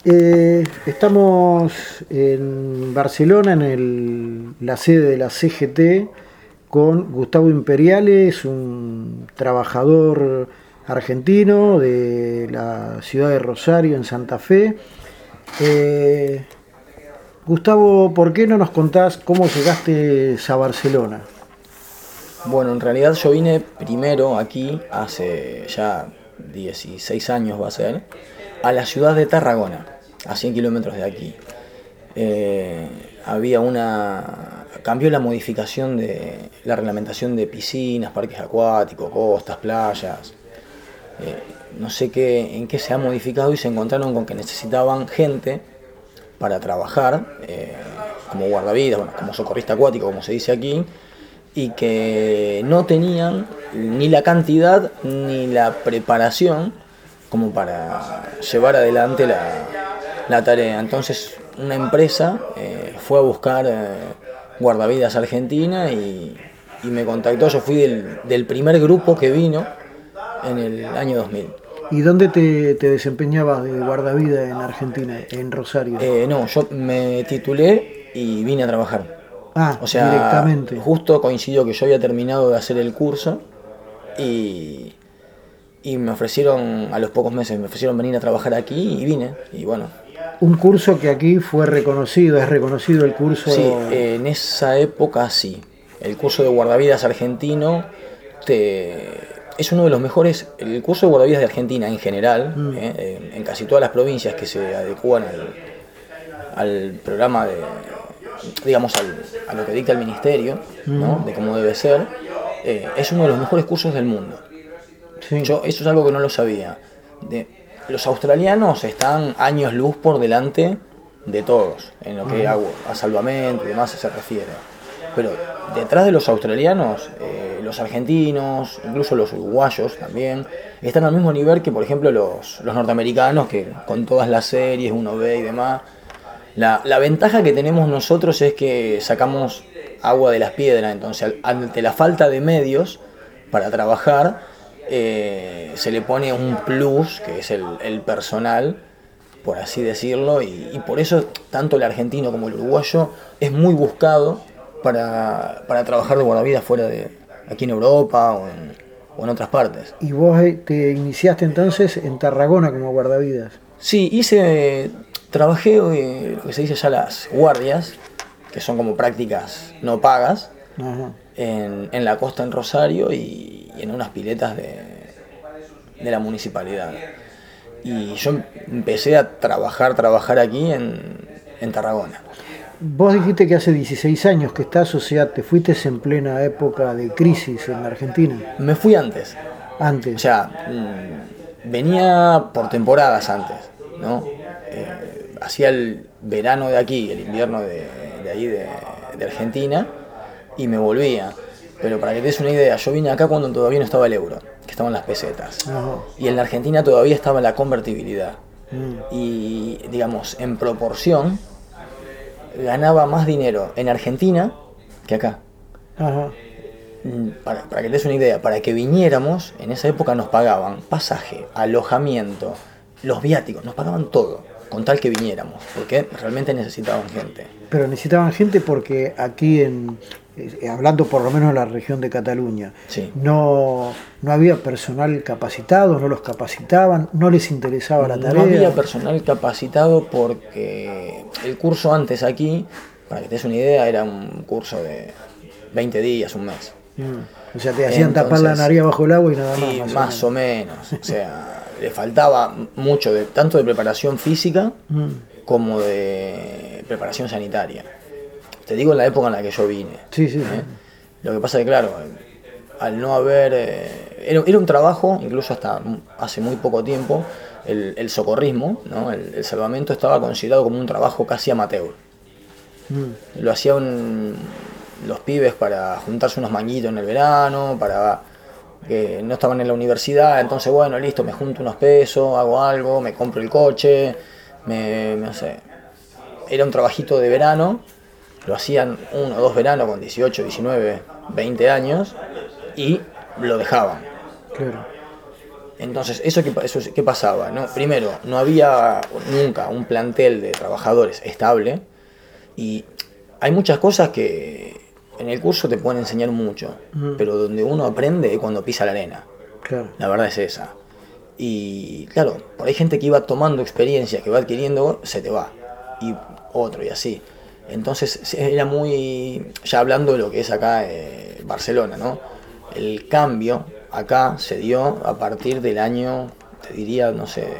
Estamos en Barcelona, en la sede de la CGT, con Gustavo Imperiale, es un trabajador argentino de la ciudad de Rosario, en Santa Fe. Gustavo, ¿por qué no nos contás cómo llegaste a Barcelona? Bueno, en realidad yo vine primero aquí, hace ya 16 años va a ser, a la ciudad de Tarragona, a 100 kilómetros de aquí. Cambió la modificación de la reglamentación de piscinas, parques acuáticos, costas, playas. No sé en qué se ha modificado y se encontraron con que necesitaban gente para trabajar, como guardavidas, bueno, como socorrista acuático, como se dice aquí, y que no tenían ni la cantidad ni la preparación como para llevar adelante la tarea. Entonces una empresa fue a buscar guardavidas a Argentina y me contactó. Yo fui del primer grupo que vino en el año 2000. ¿Y dónde te desempeñabas de guardavida en Argentina, en Rosario? No, yo me titulé y vine a trabajar. Ah, O sea, directamente. justo coincidió que yo había terminado de hacer el curso y, y me ofrecieron, a los pocos meses, me ofrecieron venir a trabajar aquí y vine. Y bueno, Un curso que aquí fue reconocido, es reconocido el curso. sí, en esa época sí. El curso de guardavidas argentino es uno de los mejores. El curso de guardavidas de Argentina en general, en casi todas las provincias que se adecúan al programa digamos, a lo que dicta el ministerio, ¿no? De cómo debe ser, es uno de los mejores cursos del mundo. Sí. Eso es algo que no lo sabía. Los australianos están años luz por delante de todos, en lo que a salvamento y demás se refiere. Pero detrás de los australianos, los argentinos, incluso los uruguayos también, están al mismo nivel que, por ejemplo, los norteamericanos, que con todas las series uno ve y demás. La ventaja que tenemos nosotros es que sacamos agua de las piedras, entonces ante la falta de medios para trabajar, se le pone un plus, que es el personal, por así decirlo, y por eso tanto el argentino como el uruguayo es muy buscado para trabajar de guardavidas fuera de aquí en Europa o en otras partes. ¿Y vos te iniciaste entonces en Tarragona como guardavidas? Sí, trabajé lo que se dice ya las guardias, que son como prácticas no pagas, Ajá. en la costa en Rosario y en unas piletas de la municipalidad. Y yo empecé a trabajar aquí en Tarragona. Vos dijiste que hace 16 años que estás, o sea, te fuiste en plena época de crisis en la Argentina. Me fui antes, o Antes. sea, venía por temporadas antes, ¿no? Hacía el verano de aquí, el invierno de ahí de Argentina, y me volvía. Pero para que te des una idea, yo vine acá cuando todavía no estaba el euro, que estaban las pesetas. Ajá. Y en la Argentina todavía estaba la convertibilidad. Y, digamos, en proporción, ganaba más dinero en Argentina que acá. Ajá. Para que te des una idea, para que viniéramos, en esa época nos pagaban pasaje, alojamiento, los viáticos, nos pagaban todo, con tal que viniéramos, porque realmente necesitaban gente. Pero necesitaban gente porque aquí hablando por lo menos de la región de Cataluña, Sí. no había personal capacitado, no los capacitaban, no les interesaba la tarea. No había personal capacitado porque el curso antes aquí, para que te des una idea, era un curso de 20 días, un mes. O sea, te hacían tapar la nariz bajo el agua y nada más. Y más o menos. O sea, le faltaba mucho, tanto de preparación física como de preparación sanitaria. Te digo en la época en la que yo vine. Sí, sí. Lo que pasa es que, claro, al no haber... era un trabajo, incluso hasta hace muy poco tiempo, el socorrismo, ¿no? El salvamento estaba considerado como un trabajo casi amateur. Lo hacían los pibes para juntarse unos manguitos en el verano, para que no estaban en la universidad, entonces bueno, listo, me junto unos pesos, hago algo, me compro el coche, no sé. Era un trabajito de verano, lo hacían 1 o 2 veranos con 18, 19, 20 años y lo dejaban. Claro. Entonces, ¿qué pasaba? ¿No? Primero, no había nunca un plantel de trabajadores estable y hay muchas cosas que en el curso te pueden enseñar mucho, pero donde uno aprende es cuando pisa la arena. Claro. La verdad es esa. Y claro, por ahí gente que iba tomando experiencia, que va adquiriendo, se te va. Y otro y así. Entonces era muy, ya hablando de lo que es acá Barcelona, ¿no? El cambio acá se dio a partir del año, te diría, no sé,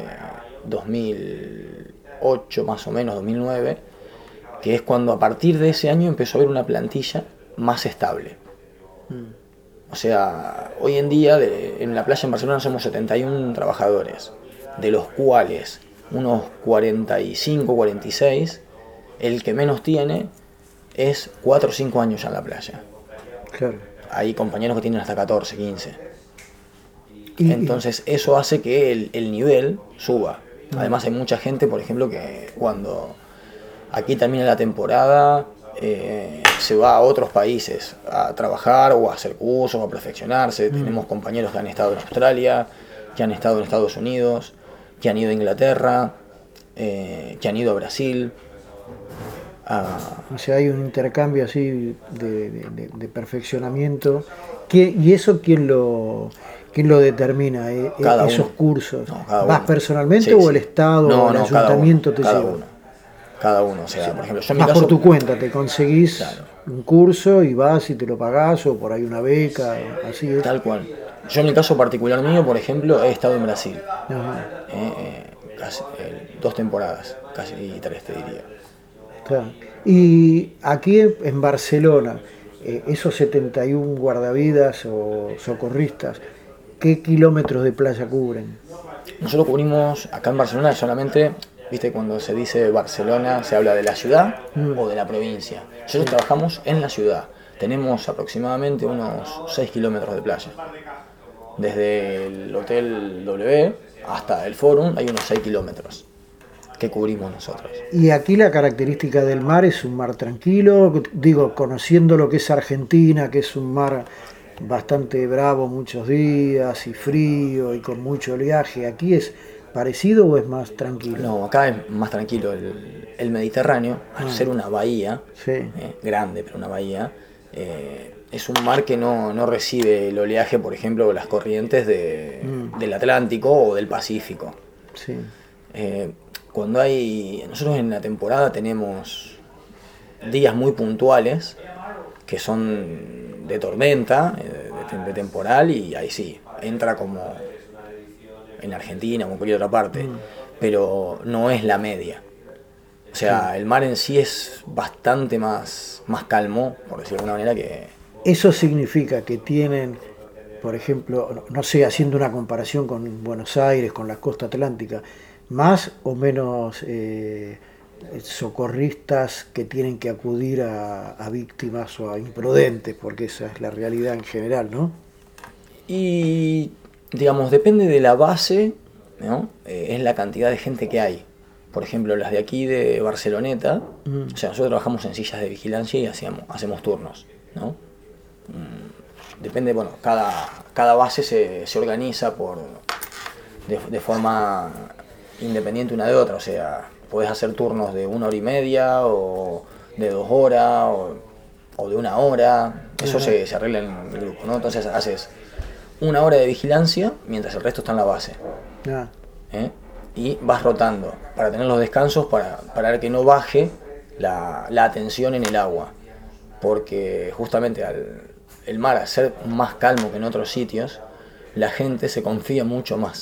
2008 más o menos, 2009, que es cuando a partir de ese año empezó a haber una plantilla más estable. O sea, hoy en día en la playa en Barcelona somos 71 trabajadores, de los cuales unos 45, 46, el que menos tiene es 4 o 5 años ya en la playa. Claro. Hay compañeros que tienen hasta 14, 15. Entonces eso hace que el nivel suba. Además hay mucha gente, por ejemplo, que cuando aquí termina la temporada se va a otros países a trabajar o a hacer cursos o a perfeccionarse. Tenemos compañeros que han estado en Australia, que han estado en Estados Unidos, que han ido a Inglaterra, que han ido a Brasil. O sea, hay un intercambio así de perfeccionamiento. ¿Y eso quién lo determina? Esos uno. cursos. No, ¿Vas uno. personalmente Sí, o sí. el Estado No, o el no, ayuntamiento te cada lleva? uno. Cada uno, o sea, por ejemplo, yo en mi Más caso, por tu cuenta, te conseguís claro, un curso y vas y te lo pagás, o por ahí una beca, así es. tal cual. Yo en el caso particular mío, por ejemplo, he estado en Brasil. Ajá. Casi 2 temporadas, casi 3 te diría. Claro. Y aquí en Barcelona, esos 71 guardavidas o socorristas, ¿qué kilómetros de playa cubren? Nosotros cubrimos acá en Barcelona solamente, viste, cuando se dice Barcelona se habla de la ciudad o de la provincia. Nosotros trabajamos en la ciudad. Tenemos aproximadamente unos 6 kilómetros de playa. Desde el Hotel W hasta el Forum hay unos 6 kilómetros que cubrimos nosotros. Y aquí la característica del mar es un mar tranquilo, digo, conociendo lo que es Argentina, que es un mar bastante bravo muchos días y frío y con mucho oleaje, ¿aquí es parecido o es más tranquilo? No, acá es más tranquilo. El Mediterráneo, al ser una bahía, sí. Grande, pero una bahía, es un mar que no recibe el oleaje, por ejemplo, las corrientes del Atlántico o del Pacífico. Sí. Nosotros en la temporada tenemos días muy puntuales que son de tormenta, de temporal, y ahí sí, entra como en Argentina o en cualquier otra parte, pero no es la media. O sea, el mar en sí es bastante más calmo, por decirlo de alguna manera, que... Eso significa que tienen, por ejemplo, no sé, haciendo una comparación con Buenos Aires, con la costa atlántica, más o menos socorristas que tienen que acudir a víctimas o a imprudentes, porque esa es la realidad en general, ¿no? Y, digamos, depende de la base, ¿no? Es la cantidad de gente que hay. Por ejemplo, las de aquí de Barceloneta, o sea, nosotros trabajamos en sillas de vigilancia y hacemos turnos, ¿no? Depende, bueno, cada base se organiza de forma independiente una de otra, o sea, podés hacer turnos de 1 hora y media o de 2 horas o de 1 hora, eso se arregla en el grupo, ¿no? Entonces haces 1 hora de vigilancia mientras el resto está en la base. Y vas rotando para tener los descansos para que no baje la atención en el agua, porque justamente el mar, al ser más calmo que en otros sitios, la gente se confía mucho más.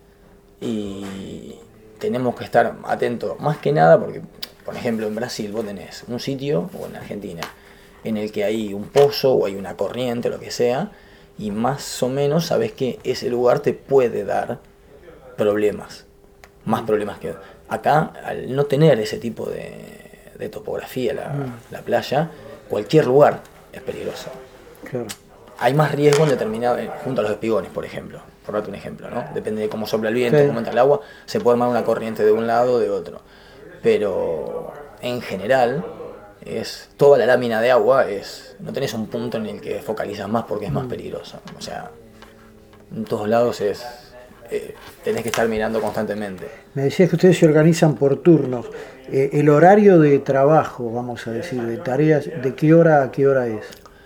Y tenemos que estar atentos, más que nada porque, por ejemplo, en Brasil vos tenés un sitio, o en Argentina, en el que hay un pozo o hay una corriente, lo que sea, y más o menos sabés que ese lugar te puede dar problemas, más problemas que acá. Al no tener ese tipo de topografía la playa, cualquier lugar es peligroso. Claro. Hay más riesgo en determinado, junto a los espigones, por ejemplo, por darte un ejemplo, ¿no? Depende de cómo sopla el viento, cómo entra el agua, se puede armar una corriente de un lado o de otro. Pero en general, toda la lámina de agua no tenés un punto en el que focalizas más porque es más peligroso. O sea, en todos lados es tenés que estar mirando constantemente. Me decías que ustedes se organizan por turnos. El horario de trabajo, vamos a decir, de tareas, ¿de qué hora a qué hora es?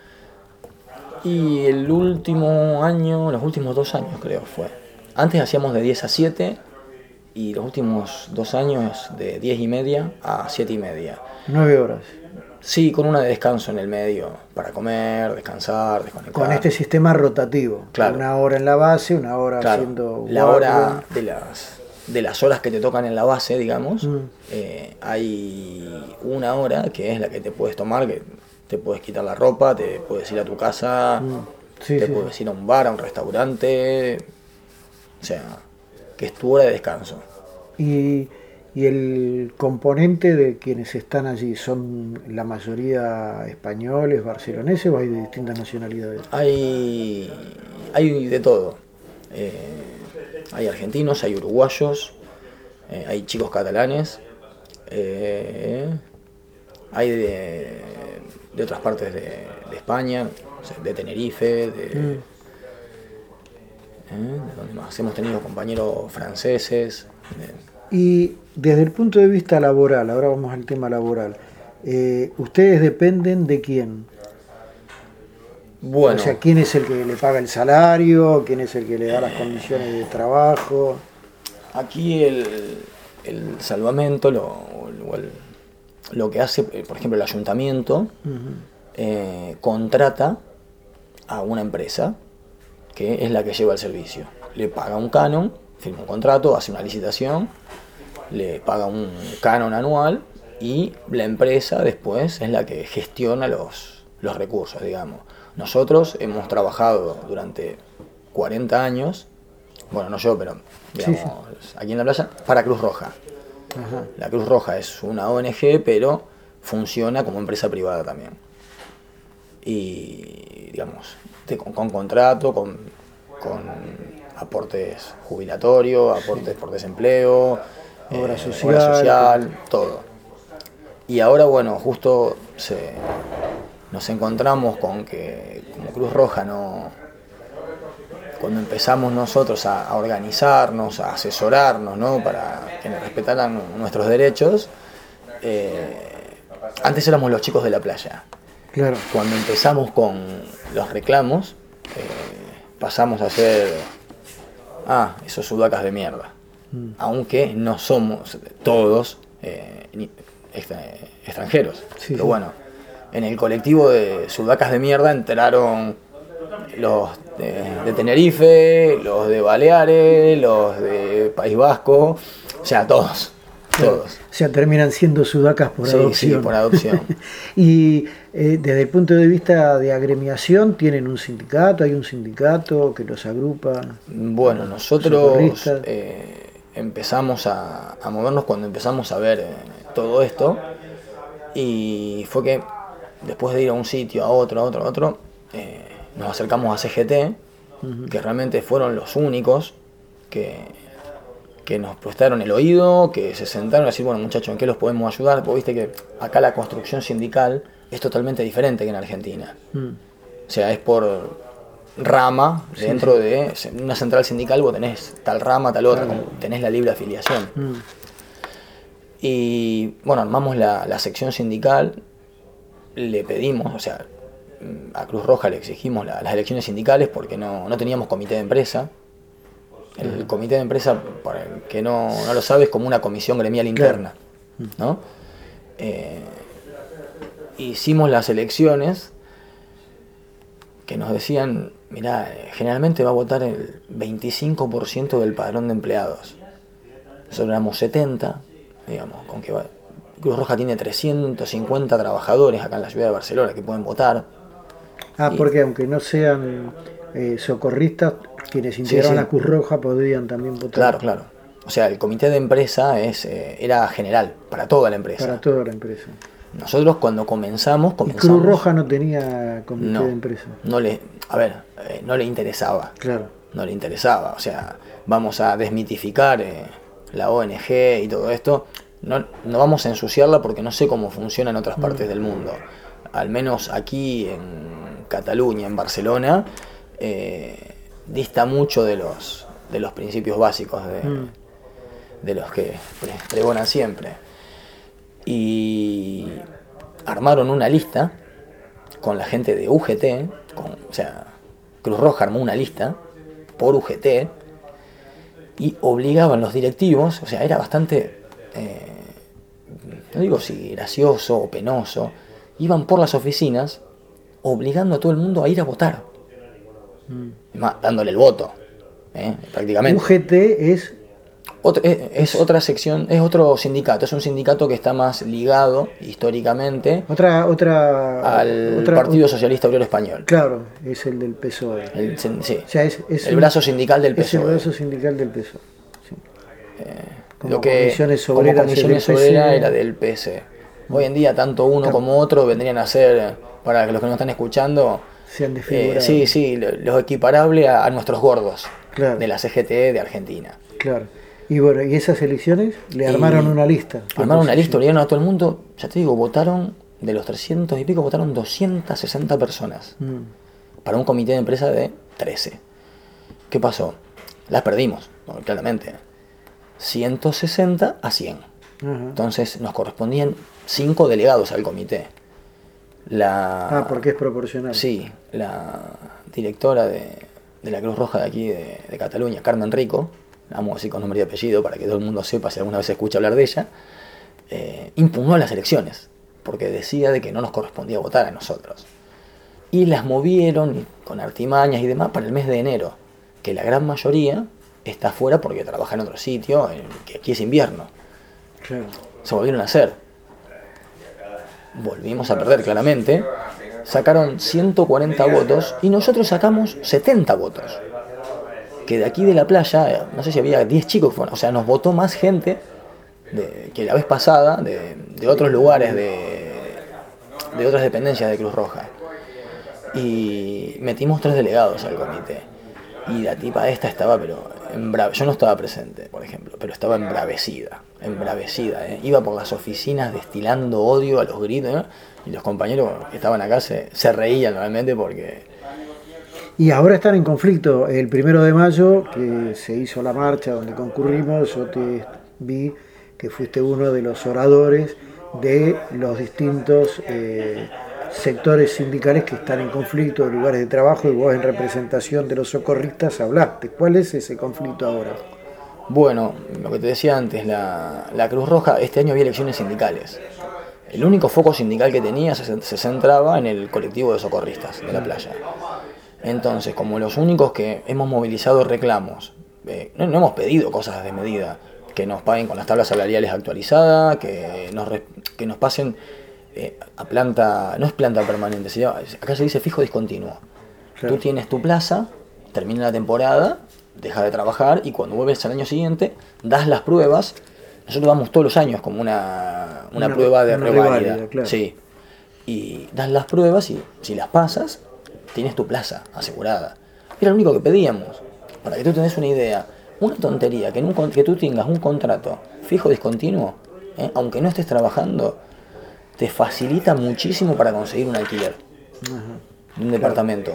Y el último año, los últimos 2 años creo fue. Antes hacíamos de 10 a 7 y los últimos 2 años de 10:30 a 7:30. 9 horas. Sí, con una de descanso en el medio, para comer, descansar, desconectar. Con este sistema rotativo. Claro. 1 hora en la base, 1 hora Claro, haciendo la guardia. hora de las horas que te tocan en la base, digamos, hay 1 hora que es la que te puedes tomar, que te puedes quitar la ropa, te puedes ir a tu casa, Sí, te sí. puedes ir a un bar, a un restaurante, o sea, que es tu hora de descanso. Y el componente de quienes están allí, ¿son la mayoría españoles, barceloneses o hay de distintas nacionalidades? Hay de todo. Hay argentinos, hay uruguayos, hay chicos catalanes, hay de otras partes de España, o sea, de Tenerife, ¿de dónde más? Hemos tenido compañeros franceses. Y desde el punto de vista laboral, ahora vamos al tema laboral, ¿ustedes dependen de quién? Bueno, O sea, ¿quién es el que le paga el salario? ¿Quién es el que le da las condiciones de trabajo? aquí el salvamento, lo que hace, por ejemplo, el ayuntamiento, contrata a una empresa que es la que lleva el servicio. Le paga un canon, firma un contrato, hace una licitación, le paga un canon anual y la empresa después es la que gestiona los recursos, digamos. Nosotros hemos trabajado durante 40 años, bueno, no yo, pero digamos, aquí en la playa, para Cruz Roja. Ajá. La Cruz Roja es una ONG, pero funciona como empresa privada también. Y, digamos, con contrato, con aportes jubilatorios, aportes por desempleo, Obra obra social, todo. Y ahora, bueno, justo nos encontramos con que como Cruz Roja cuando empezamos nosotros a organizarnos, a asesorarnos, ¿no? Para que nos respetaran nuestros derechos, antes éramos los chicos de la playa. Claro. Cuando empezamos con los reclamos, pasamos a ser esos sudacas de mierda. Aunque no somos todos extranjeros. Sí, pero sí. bueno, en el colectivo de sudacas de mierda entraron los de Tenerife, los de Baleares, los de País Vasco, o sea, todos. O sea, terminan siendo sudacas por adopción. Sí, por adopción. Y desde el punto de vista de agremiación, ¿tienen un sindicato? ¿Hay un sindicato que los agrupa? Bueno, nosotros empezamos a movernos cuando empezamos a ver todo esto, y fue que después de ir a un sitio, a otro, nos acercamos a CGT, que realmente fueron los únicos que nos prestaron el oído, que se sentaron a decir, bueno, muchachos, ¿en qué los podemos ayudar? Porque viste que acá la construcción sindical es totalmente diferente que en Argentina. O sea, es por rama, dentro de una central sindical vos tenés tal rama, tal otra, tenés la libre afiliación. Y bueno, armamos la sección sindical, le pedimos, o sea, a Cruz Roja le exigimos las elecciones sindicales porque no teníamos comité de empresa. El comité de empresa, para el que no lo sabe, es como una comisión gremial interna, ¿no? Hicimos las elecciones que nos decían, mirá, generalmente va a votar el 25% del padrón de empleados. Nosotros éramos 70, digamos, con que Cruz Roja tiene 350 trabajadores acá en la ciudad de Barcelona que pueden votar. Porque aunque no sean socorristas, quienes integran la Cruz Roja podrían también votar. Claro. O sea, el comité de empresa era general, para toda la empresa. Para toda la empresa. Nosotros cuando comenzamos... ¿Y Cruz Roja no tenía comité de empresa? No le interesaba. Claro. No le interesaba. O sea, vamos a desmitificar la ONG y todo esto. No vamos a ensuciarla porque no sé cómo funciona en otras partes del mundo. Al menos aquí en Cataluña, en Barcelona, dista mucho de de los principios básicos de los que pregonan siempre. Y armaron una lista con la gente de UGT, o sea, Cruz Roja armó una lista por UGT y obligaban los directivos, o sea, era bastante, no digo si gracioso o penoso, iban por las oficinas obligando a todo el mundo a ir a votar. Más, dándole el voto, prácticamente. UGT es otra sección, es otro sindicato, es un sindicato que está más ligado históricamente al Partido Socialista Obrero Español. Claro, es el del PSOE. Sí, o sea, el brazo sindical del PSOE. Es el brazo sindical del PSOE. Sí. Lo que Comisiones como Obreras, Comisiones Obreras era del PS. Hoy en día tanto uno como otro vendrían a ser, para los que nos están escuchando, sí, los equiparables a nuestros gordos, claro, de la CGT de Argentina. Claro. Y bueno, ¿y esas elecciones? Le armaron una lista. Armaron una lista, obligaron a todo el mundo, ya te digo, votaron, de los 300 y pico, votaron 260 personas. Para un comité de empresa de 13. ¿Qué pasó? Las perdimos, claramente. 160 a 100. Entonces nos correspondían 5 delegados al comité. Porque es proporcional. Sí, la directora de la Cruz Roja de aquí de Cataluña, Carmen Rico, vamos así con nombre y apellido para que todo el mundo sepa si alguna vez se escucha hablar de ella, impugnó las elecciones porque decía de que no nos correspondía votar a nosotros. Y las movieron con artimañas y demás para el mes de enero, que la gran mayoría está afuera porque trabaja en otro sitio, que aquí es invierno. Claro. Se volvieron a hacer. Volvimos a perder claramente. Sacaron 140 votos y nosotros sacamos 70 votos. Que de aquí de la playa, no sé si había 10 chicos, o sea, nos votó más gente que la vez pasada, de otros lugares, de otras dependencias de Cruz Roja. Y metimos 3 delegados al comité. Y la tipa esta estaba, pero yo no estaba presente, por ejemplo, pero estaba embravecida. Iba por las oficinas destilando odio a los gritos, ¿no? Y los compañeros que estaban acá se reían realmente porque... Y ahora están en conflicto. El 1 de mayo, que se hizo la marcha donde concurrimos, yo te vi que fuiste uno de los oradores de los distintos sectores sindicales que están en conflicto, de lugares de trabajo, y vos en representación de los socorristas hablaste. ¿Cuál es ese conflicto ahora? Bueno, lo que te decía antes, la Cruz Roja, este año había elecciones sindicales. El único foco sindical que tenía se centraba en el colectivo de socorristas de la playa. Entonces, como los únicos que hemos movilizado reclamos, no hemos pedido cosas de medida, que nos paguen con las tablas salariales actualizadas, que nos pasen a planta, no es planta permanente, acá se dice fijo discontinuo. Claro. Tú tienes tu plaza, termina la temporada, dejas de trabajar y cuando vuelves al año siguiente, das las pruebas. Nosotros damos todos los años como una prueba de reválida. Claro. Sí. Y das las pruebas y si las pasas, tienes tu plaza asegurada. Era lo único que pedíamos. Para que tú tengas una idea, una tontería, que tú tengas un contrato fijo discontinuo, aunque no estés trabajando, te facilita muchísimo para conseguir un alquiler de un departamento.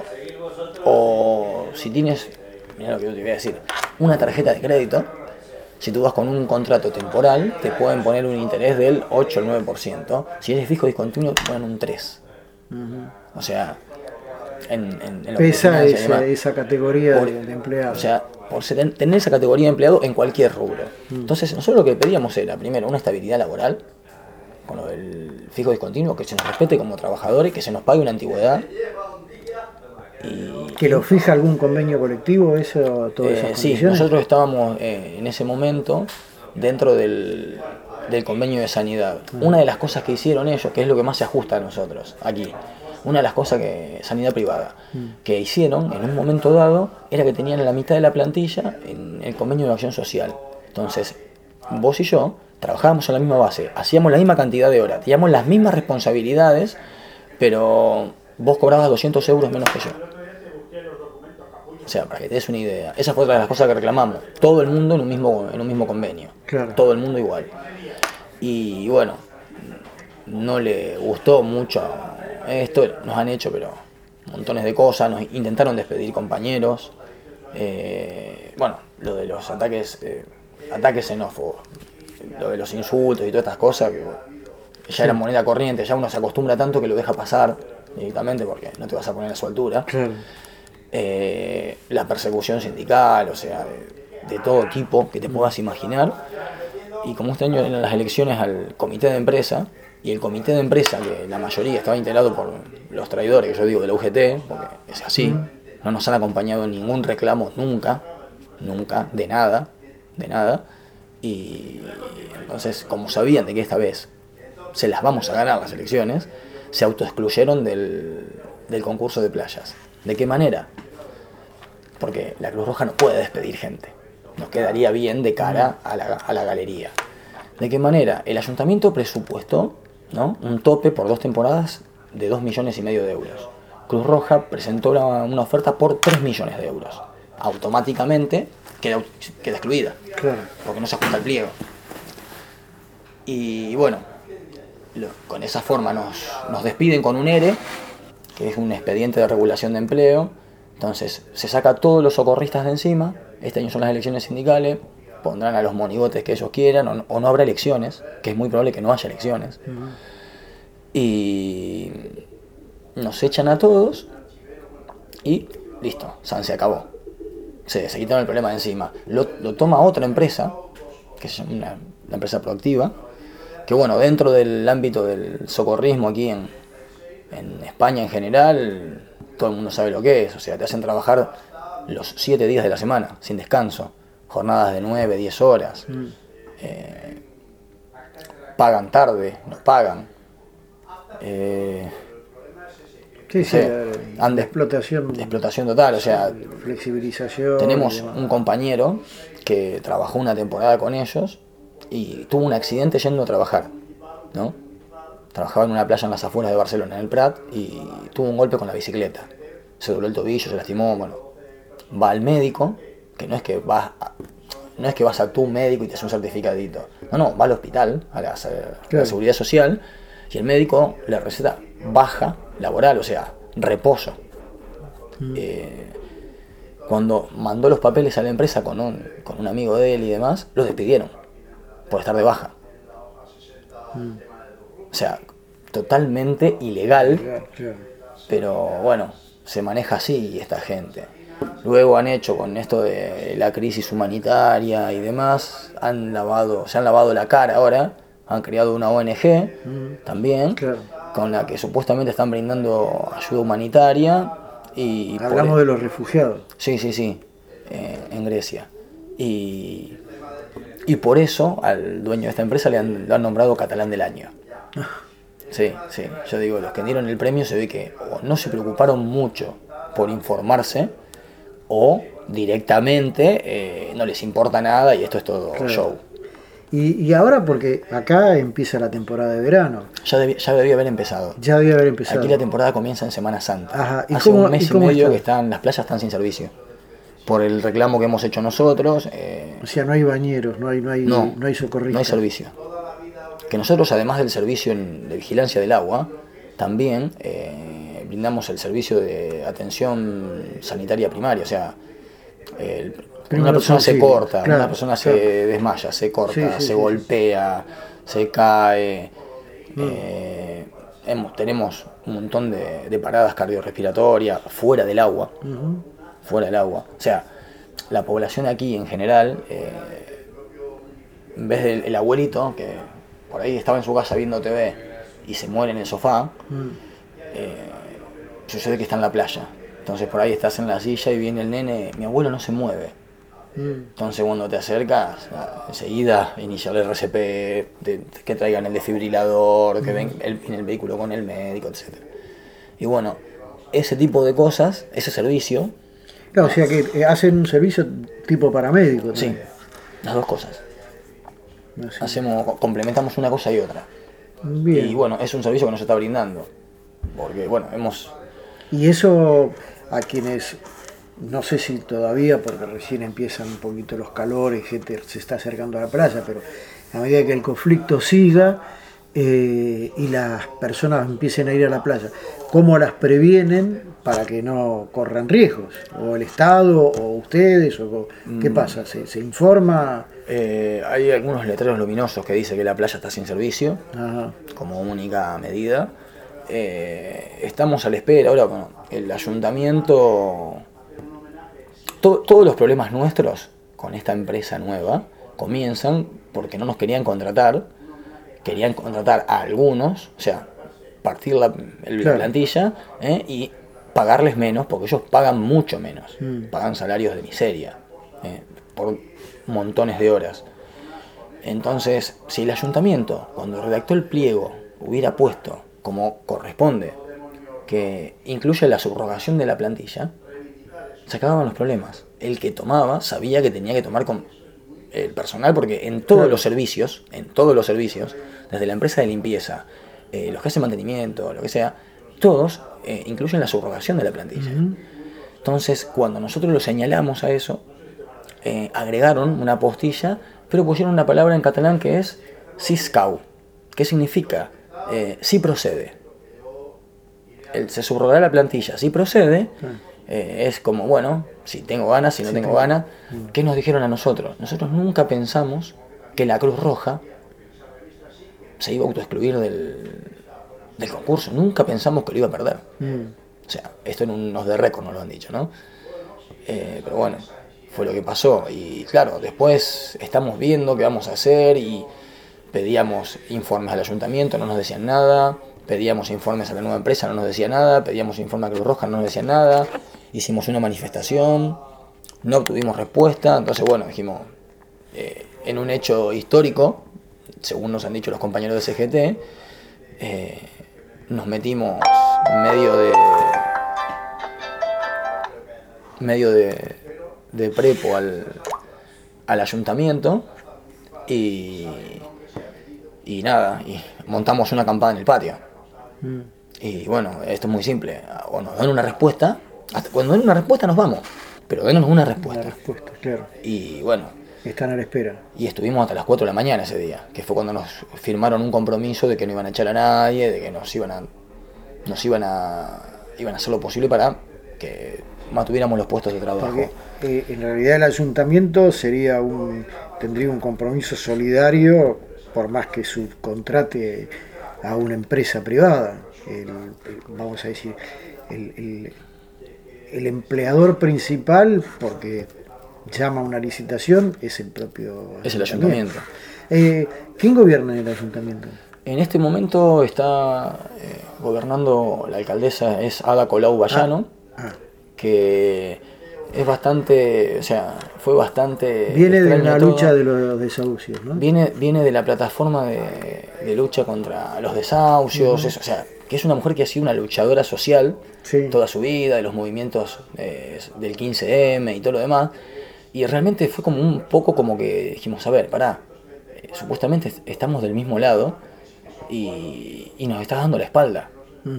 O si tienes, mira lo que yo te voy a decir, una tarjeta de crédito, si tú vas con un contrato temporal, te pueden poner un interés del 8 al 9%. Si eres fijo discontinuo, te ponen un 3%. O sea, en pesa esa categoría de empleado. O sea, por tener esa categoría de empleado en cualquier rubro. Entonces, nosotros lo que pedíamos era, primero, una estabilidad laboral, con lo del fijo discontinuo, que se nos respete como trabajadores, que se nos pague una antigüedad. ¿Que lo fija algún convenio colectivo, eso, todas esas condiciones? Sí, nosotros estábamos en ese momento dentro del convenio de sanidad. Una de las cosas que hicieron ellos, que es lo que más se ajusta a nosotros aquí, una de las cosas que sanidad privada, que hicieron en un momento dado, era que tenían la mitad de la plantilla en el convenio de acción social. Entonces, vos y yo trabajábamos en la misma base, hacíamos la misma cantidad de horas, teníamos las mismas responsabilidades, pero vos cobrabas 200 euros menos que yo. O sea, para que te des una idea. Esa fue otra de las cosas que reclamamos. Todo el mundo en un mismo convenio. Claro. Todo el mundo igual. Y bueno, no le gustó mucho esto. Nos han hecho, pero montones de cosas. Nos intentaron despedir compañeros. Bueno, lo de los ataques xenófobos, lo de los insultos y todas estas cosas, que ya era moneda corriente, ya uno se acostumbra tanto que lo deja pasar directamente porque no te vas a poner a su altura. Claro. La persecución sindical, o sea, de todo tipo que te puedas imaginar. Y como este año eran las elecciones al comité de empresa, y el comité de empresa, que la mayoría estaba integrado por los traidores, que yo digo de la UGT, porque es así, no nos han acompañado en ningún reclamo nunca, de nada, y entonces, como sabían de que esta vez se las vamos a ganar las elecciones, se autoexcluyeron del concurso de playas. ¿De qué manera? Porque la Cruz Roja no puede despedir gente, nos quedaría bien de cara a la galería. ¿De qué manera? El ayuntamiento presupuestó, ¿no?, un tope por 2 temporadas de 2,5 millones de euros. Cruz Roja presentó una oferta por 3 millones de euros. Automáticamente queda excluida, Claro. porque no se ajusta al pliego. Y bueno, con esa forma nos despiden con un ERE, que es un expediente de regulación de empleo. Entonces se saca a todos los socorristas de encima. Este año son las elecciones sindicales, pondrán a los monigotes que ellos quieran, o no habrá elecciones, que es muy probable que no haya elecciones. Y nos echan a todos y listo, se acabó. Se quitaron el problema de encima. Lo toma otra empresa, que es una empresa proactiva, que bueno, dentro del ámbito del socorrismo aquí en España en general, todo el mundo sabe lo que es. O sea, te hacen trabajar los 7 días de la semana, sin descanso, jornadas de 9, 10 horas, pagan tarde, nos pagan. Sí, De explotación total, o sea, flexibilización. tenemos un compañero que trabajó una temporada con ellos y tuvo un accidente yendo a trabajar, ¿no? Trabajaba en una playa en las afueras de Barcelona, en el Prat, y tuvo un golpe con la bicicleta. Se dobló el tobillo, se lastimó, bueno. Va al médico, que no es que vas a tu médico y te hace un certificadito. No, va al hospital, a la Seguridad Social, y el médico le receta baja laboral, o sea, reposo. Cuando mandó los papeles a la empresa con un amigo de él y demás, lo despidieron por estar de baja. O sea, totalmente ilegal, pero bueno, se maneja así esta gente. Luego han hecho con esto de la crisis humanitaria y demás, se han lavado la cara ahora, han creado una ONG también, con la que supuestamente están brindando ayuda humanitaria. Y hablamos de los refugiados. Sí, en Grecia. Y por eso al dueño de esta empresa lo han nombrado Catalán del Año. Sí, yo digo, los que dieron el premio se ve que o no se preocuparon mucho por informarse, o directamente no les importa nada y esto es todo show. Y ahora, porque acá empieza la temporada de verano. Ya debía haber empezado. Aquí la temporada comienza en Semana Santa. Ajá. Hace un mes y medio que las playas están sin servicio. Por el reclamo que hemos hecho nosotros. O sea, no hay bañeros, no hay socorristas. No hay servicio. Que nosotros, además del servicio de vigilancia del agua, también brindamos el servicio de atención sanitaria primaria. O sea, una persona se corta, una persona se desmaya, se corta, se golpea, se cae. Tenemos un montón de paradas cardiorrespiratorias fuera del agua. O sea, la población aquí en general, en vez del abuelito que por ahí estaba en su casa viendo TV y se muere en el sofá, sucede que está en la playa. Entonces por ahí estás en la silla y viene el nene, mi abuelo no se mueve. Entonces cuando te acercas, enseguida iniciar el RCP, que traigan el desfibrilador, que ven en el vehículo con el médico, etc. Y bueno, ese tipo de cosas, ese servicio... Claro, o sea que hacen un servicio tipo paramédico. Sí, las dos cosas. Complementamos una cosa y otra. Bien. Y bueno, es un servicio que nos está brindando. Porque bueno, Y eso a quienes, no sé si todavía, porque recién empiezan un poquito los calores, gente se está acercando a la playa, pero a medida que el conflicto siga, y las personas empiecen a ir a la playa, ¿cómo las previenen para que no corran riesgos? ¿O el Estado, o ustedes, o qué pasa? ¿Se informa? Hay algunos letreros luminosos que dicen que la playa está sin servicio, Ajá. como única medida. Estamos a la espera. Ahora, bueno, el ayuntamiento, todos los problemas nuestros con esta empresa nueva comienzan porque no nos querían contratar a algunos, o sea, partir la Claro. plantilla, y pagarles menos, porque ellos pagan mucho menos, pagan salarios de miseria, por montones de horas. Entonces, si el ayuntamiento, cuando redactó el pliego, hubiera puesto, como corresponde, que incluye la subrogación de la plantilla, se acababan los problemas. El que tomaba sabía que tenía que tomar con el personal, porque en todos los servicios, desde la empresa de limpieza, los que hacen mantenimiento, lo que sea, todos incluyen la subrogación de la plantilla. Entonces, cuando nosotros lo señalamos a eso, agregaron una postilla, pero pusieron una palabra en catalán que es siscau, que significa si procede. Se subrogará la plantilla, si procede, es como, bueno, si tengo ganas, si no tengo ganas. ¿Qué nos dijeron a nosotros? Nosotros nunca pensamos que la Cruz Roja se iba a autoexcluir del concurso, nunca pensamos que lo iba a perder. O sea, esto en unos de récord nos lo han dicho, ¿no? Pero bueno, fue lo que pasó. Y claro, después estamos viendo qué vamos a hacer y pedíamos informes al ayuntamiento, no nos decían nada. Pedíamos informes a la nueva empresa, no nos decía nada. Pedíamos informes a Cruz Roja, no nos decían nada. Hicimos una manifestación, no obtuvimos respuesta. Entonces, bueno, dijimos, en un hecho histórico, según nos han dicho los compañeros de CGT, nos metimos medio de prepo al ayuntamiento y nada, y montamos una acampada en el patio. Y bueno, esto es muy simple, o nos dan una respuesta, hasta cuando den una respuesta nos vamos, pero denos una respuesta. La respuesta, claro. Y bueno, Están a la espera. y estuvimos hasta las 4 de la mañana ese día, que fue cuando nos firmaron un compromiso de que no iban a echar a nadie, de que iban a hacer lo posible para que mantuviéramos los puestos de trabajo. Porque en realidad el ayuntamiento tendría un compromiso solidario, por más que subcontrate a una empresa privada. Vamos a decir, el empleador principal, porque llama a una licitación, es el propio Es el ayuntamiento. ¿Quién gobierna en el ayuntamiento? En este momento está gobernando la alcaldesa, es Ada Colau Vallano, que es bastante, o sea, fue bastante... Viene de una todo. lucha de los desahucios, ¿no? Viene de la plataforma de lucha contra los desahucios, eso, o sea, que es una mujer que ha sido una luchadora social toda su vida, de los movimientos del 15M y todo lo demás, y realmente fue como un poco como que dijimos, a ver, pará, supuestamente estamos del mismo lado y nos estás dando la espalda.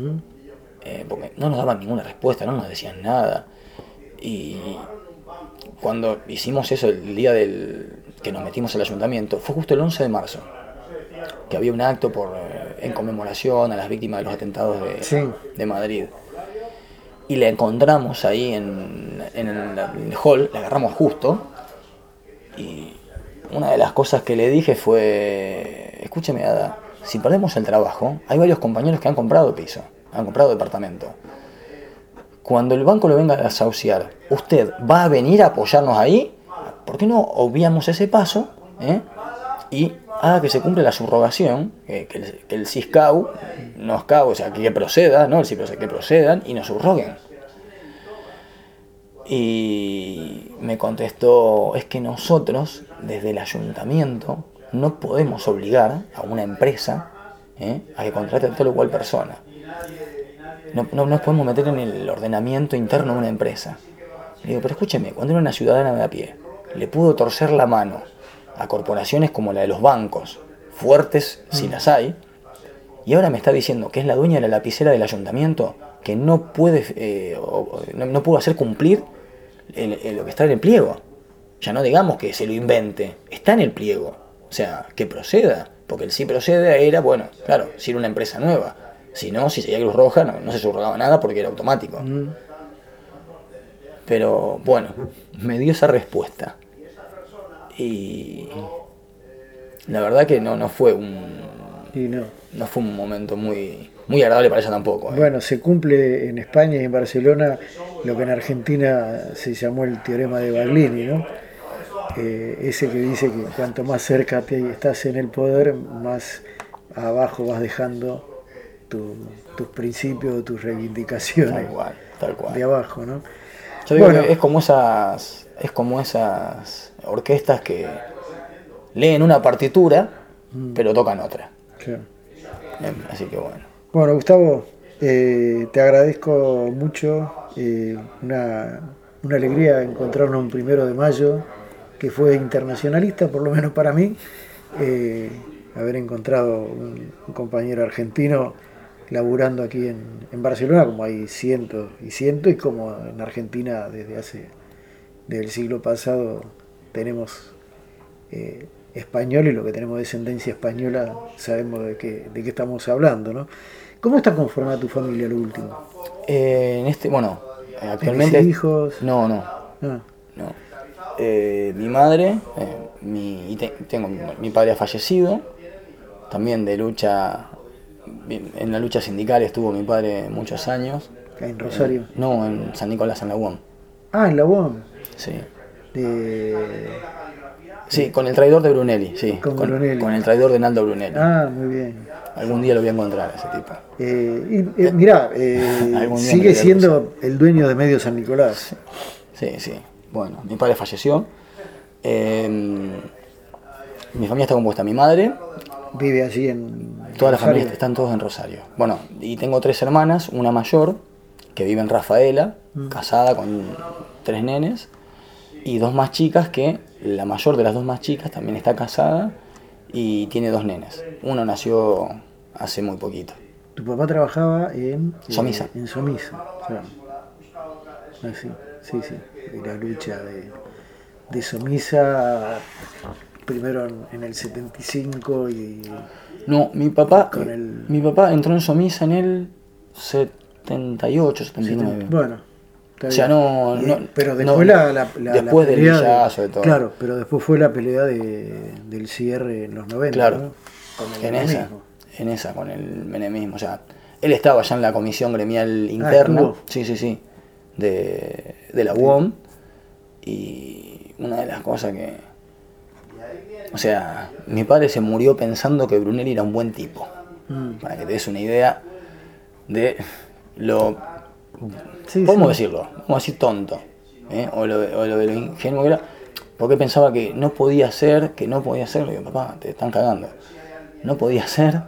Porque no nos daban ninguna respuesta, no nos decían nada. Y cuando hicimos eso el día que nos metimos al ayuntamiento, fue justo el 11 de marzo, que había un acto en conmemoración a las víctimas de los atentados de Madrid. Y la encontramos ahí en el hall, la agarramos justo, y una de las cosas que le dije fue, escúcheme Ada, si perdemos el trabajo, hay varios compañeros que han comprado piso, han comprado departamento. Cuando el banco lo venga a desahuciar, ¿usted va a venir a apoyarnos ahí? ¿Por qué no obviamos ese paso y haga que se cumpla la subrogación, que el siscau nos cabe, o sea, que proceda, no el CISCAU, que procedan y nos subroguen? Y me contestó, es que nosotros, desde el ayuntamiento, no podemos obligar a una empresa a que contrate a tal o cual persona. No nos podemos meter en el ordenamiento interno de una empresa. Le digo, pero escúcheme, cuando era una ciudadana de a pie, le pudo torcer la mano a corporaciones como la de los bancos, fuertes si las hay, y ahora me está diciendo que es la dueña de la lapicera del ayuntamiento, que no puede no pudo hacer cumplir lo que está en el pliego. Ya no digamos que se lo invente, está en el pliego. O sea, que proceda, Porque el sí procede era, bueno, claro, si era una empresa nueva. Si no, si seguía Cruz Roja, no se subrogaba nada porque era automático. Pero bueno, me dio esa respuesta. Y la verdad que no fue no fue un momento muy agradable para ella tampoco. Bueno, se cumple en España y en Barcelona lo que en Argentina se llamó el teorema de Baglini, ¿no? Ese que dice que cuanto más cerca estás en el poder, más abajo vas dejando tus principios, tus reivindicaciones tal cual. de abajo, ¿no? Yo digo que es como esas orquestas que leen una partitura, pero tocan otra. Claro. Así que bueno. Bueno, Gustavo, te agradezco mucho. Una alegría encontrarnos un 1 de Mayo que fue internacionalista, por lo menos para mí. Haber encontrado un compañero argentino laburando aquí en Barcelona, como hay cientos y cientos, y como en Argentina desde el siglo pasado tenemos español, y lo que tenemos descendencia española sabemos de qué estamos hablando, ¿no? ¿Cómo está conformada tu familia, lo último? Actualmente... ¿Tienes hijos? No. Mi madre, mi padre ha fallecido, también en la lucha sindical estuvo mi padre muchos años. ¿En Rosario? No, en San Nicolás, en la UOM. Ah, en la UOM. Sí. Sí, con el traidor de Brunelli, sí. Con el traidor de Naldo Brunelli. Ah, muy bien. Algún día lo voy a encontrar, ese tipo. Mirá, sigue siendo el dueño de Medio San Nicolás. Sí. Bueno, mi padre falleció. Mi familia está compuesta. Mi madre vive allí en toda la familia están todos en Rosario. Bueno, y tengo 3 hermanas, una mayor que vive en Rafaela, casada con 3 nenes, y 2 más chicas, que la mayor de las 2 más chicas también está casada y tiene 2 nenes. Uno nació hace muy poquito. Tu papá trabajaba en Somisa. En Somisa, claro. Sí. Y la lucha de Somisa, primero en el 75 y... No, mi papá entró en Somisa en el 78, 79. Bueno, o sea, pero después después la del villazo de todo. Claro, pero después fue la pelea del cierre en los 90, claro, ¿no? En esa, con el menemismo. O sea, él estaba ya en la comisión gremial interna. Sí. De la UOM. Y una de las cosas que... O sea, mi padre se murió pensando que Brunelli era un buen tipo. Para que te des una idea de lo... ¿Cómo decirlo? Vamos a decir tonto. O lo de lo ingenuo que era. Porque pensaba que no podía ser. Le digo, papá, te están cagando. No podía ser,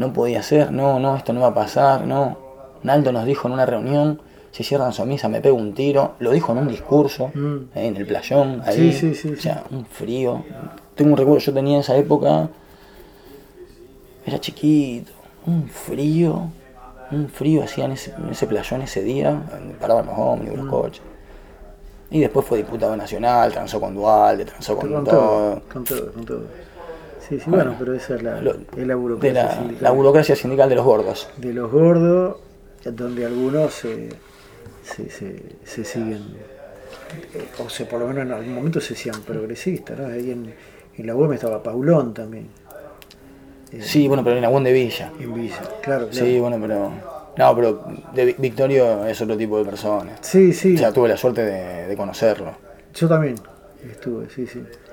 no, esto no va a pasar, no. Naldo nos dijo en una reunión, si cierran Somisa me pego un tiro. Lo dijo en un discurso, en el playón, ahí. Sí. O sea, un frío. Tengo un recuerdo, yo tenía en esa época, era chiquito, un frío hacía en ese playón ese día, paraban los ómnibus, los coches. Y después fue diputado nacional, transó con Dualde, transó con todo. Con todo. Sí, bueno, pero esa es la burocracia sindical. La burocracia sindical de los gordos. De los gordos, donde algunos se siguen, o sea, por lo menos en algún momento se hacían progresistas, ¿no? Ahí en la UOM estaba Paulón también. Sí, bueno, pero en la UOM de Villa. En Villa, claro. Sí, bueno, pero Victorio es otro tipo de persona. Sí. O sea, tuve la suerte de conocerlo. Yo también estuve, sí.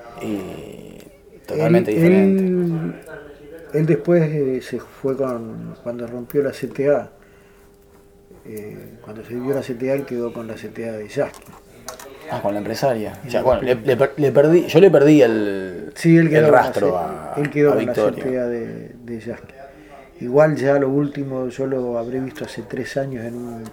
Y totalmente diferente. Él después se fue cuando rompió la CTA. Cuando se dio la CTA, él quedó con la CTA de Yasky. Con la empresaria. O sea, bueno, yo le perdí el rastro a él quedó con Victorio. La CTA de Yasky. Igual ya lo último, yo lo habré visto hace 3 años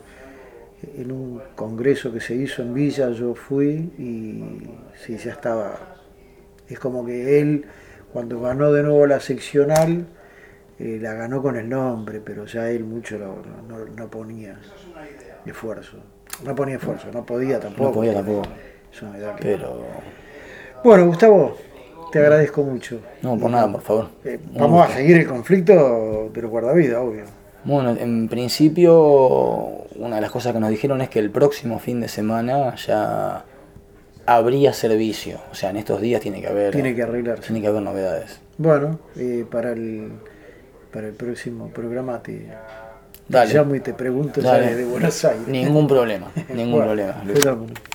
en un congreso que se hizo en Villa, yo fui y sí, ya estaba. Es como que él, cuando ganó de nuevo la seccional, la ganó con el nombre, pero ya él mucho no ponía esfuerzo. No podía tampoco. No podía tampoco. Es una edad pero... Bueno, Gustavo, Te agradezco mucho. No, por nada, por favor. Vamos a seguir el conflicto de los guardavidas, obvio. Bueno, en principio, una de las cosas que nos dijeron es que el próximo fin de semana ya habría servicio. O sea, en estos días tiene que arreglarse. Tiene que haber novedades. Bueno, para el próximo programa te Dale. llamo y te pregunto ya de Buenos Aires. Ningún problema, ningún Bueno, problema. Luis.